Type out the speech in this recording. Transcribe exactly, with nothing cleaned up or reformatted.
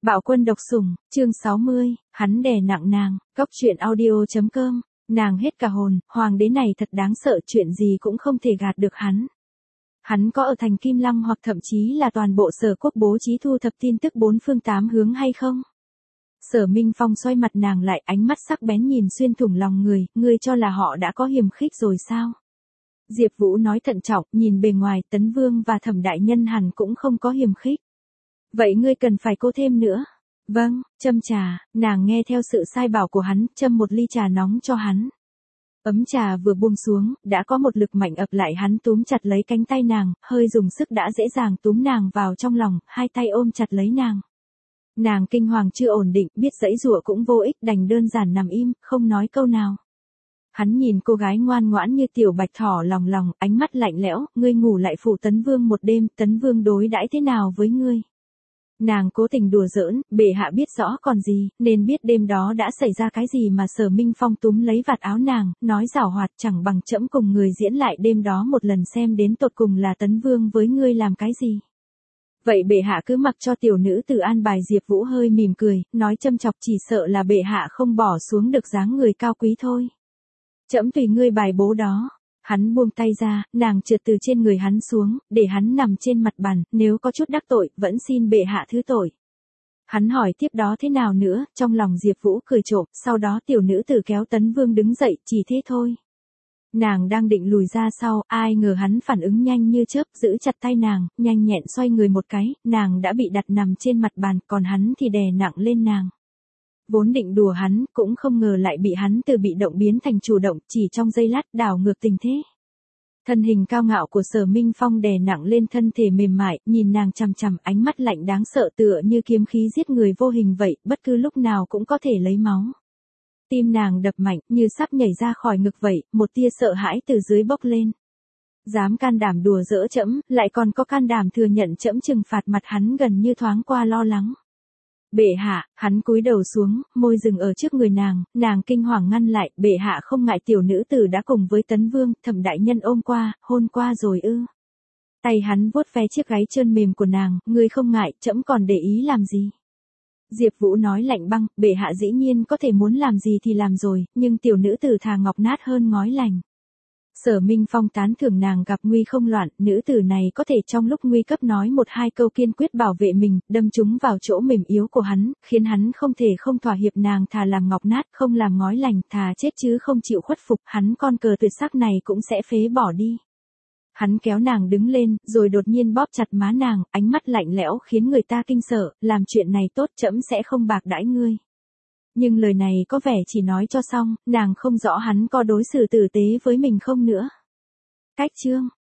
Bạo quân độc sủng, chương sáu mươi, hắn đè nặng nàng, cóc truyện audio chấm com, nàng hết cả hồn, hoàng đế này thật đáng sợ, chuyện gì cũng không thể gạt được hắn. Hắn có ở thành Kim Lăng hoặc thậm chí là toàn bộ Sở Quốc bố trí thu thập tin tức bốn phương tám hướng hay không? Sở Minh Phong xoay mặt nàng lại, ánh mắt sắc bén nhìn xuyên thủng lòng người, ngươi cho là họ đã có hiềm khích rồi sao? Diệp Vũ nói thận trọng, nhìn bề ngoài, Tấn Vương và Thẩm đại nhân hẳn cũng không có hiềm khích. Vậy ngươi cần phải cố thêm nữa. Vâng, châm trà, nàng nghe theo sự sai bảo của hắn, châm một ly trà nóng cho hắn. Ấm trà vừa buông xuống, đã có một lực mạnh ập lại, hắn túm chặt lấy cánh tay nàng, hơi dùng sức đã dễ dàng túm nàng vào trong lòng, hai tay ôm chặt lấy nàng. Nàng kinh hoàng chưa ổn định, biết giãy giụa cũng vô ích, đành đơn giản nằm im, không nói câu nào. Hắn nhìn cô gái ngoan ngoãn như tiểu bạch thỏ lòng lòng, ánh mắt lạnh lẽo, ngươi ngủ lại phủ Tấn Vương một đêm, Tấn Vương đối đãi thế nào với ngươi? Nàng cố tình đùa giỡn, bệ hạ biết rõ còn gì, nên biết đêm đó đã xảy ra cái gì mà Sở Minh Phong túm lấy vạt áo nàng, nói giảo hoạt chẳng bằng trẫm cùng người diễn lại đêm đó một lần xem đến tột cùng là Tấn Vương với ngươi làm cái gì. Vậy bệ hạ cứ mặc cho tiểu nữ tử an bài. Diệp Vũ hơi mỉm cười, nói châm chọc, chỉ sợ là bệ hạ không bỏ xuống được dáng người cao quý thôi. Trẫm tùy ngươi bài bố đó. Hắn buông tay ra, nàng trượt từ trên người hắn xuống, để hắn nằm trên mặt bàn, nếu có chút đắc tội, vẫn xin bệ hạ thứ tội. Hắn hỏi tiếp đó thế nào nữa, trong lòng Diệp Vũ cười trộm, sau đó tiểu nữ tử kéo Tấn Vương đứng dậy, chỉ thế thôi. Nàng đang định lùi ra sau, ai ngờ hắn phản ứng nhanh như chớp, giữ chặt tay nàng, nhanh nhẹn xoay người một cái, nàng đã bị đặt nằm trên mặt bàn, còn hắn thì đè nặng lên nàng. Vốn định đùa hắn, cũng không ngờ lại bị hắn từ bị động biến thành chủ động, chỉ trong giây lát đảo ngược tình thế. Thân hình cao ngạo của Sở Minh Phong đè nặng lên thân thể mềm mại, nhìn nàng chằm chằm, ánh mắt lạnh đáng sợ tựa như kiếm khí giết người vô hình vậy, bất cứ lúc nào cũng có thể lấy máu. Tim nàng đập mạnh, như sắp nhảy ra khỏi ngực vậy, một tia sợ hãi từ dưới bốc lên. Dám can đảm đùa giỡn trẫm, lại còn có can đảm thừa nhận trẫm trừng phạt, mặt hắn gần như thoáng qua lo lắng. Bệ hạ, hắn cúi đầu xuống, môi dừng ở trước người nàng, nàng kinh hoàng ngăn lại, bệ hạ không ngại tiểu nữ tử đã cùng với Tấn Vương, Thẩm đại nhân ôm qua, hôn qua rồi ư? Tay hắn vuốt ve chiếc gáy trơn mềm của nàng, ngươi không ngại, trẫm còn để ý làm gì? Diệp Vũ nói lạnh băng, bệ hạ dĩ nhiên có thể muốn làm gì thì làm rồi, nhưng tiểu nữ tử thà ngọc nát hơn ngói lành. Sở Minh Phong tán thưởng nàng gặp nguy không loạn, nữ tử này có thể trong lúc nguy cấp nói một hai câu kiên quyết bảo vệ mình, đâm trúng vào chỗ mềm yếu của hắn, khiến hắn không thể không thỏa hiệp. Nàng thà làm ngọc nát không làm ngói lành, thà chết chứ không chịu khuất phục, hắn con cờ tuyệt sắc này cũng sẽ phế bỏ đi. Hắn kéo nàng đứng lên, rồi đột nhiên bóp chặt má nàng, ánh mắt lạnh lẽo khiến người ta kinh sợ, làm chuyện này tốt, trẫm sẽ không bạc đãi ngươi. Nhưng lời này có vẻ chỉ nói cho xong, nàng không rõ hắn có đối xử tử tế với mình không nữa. Cách chương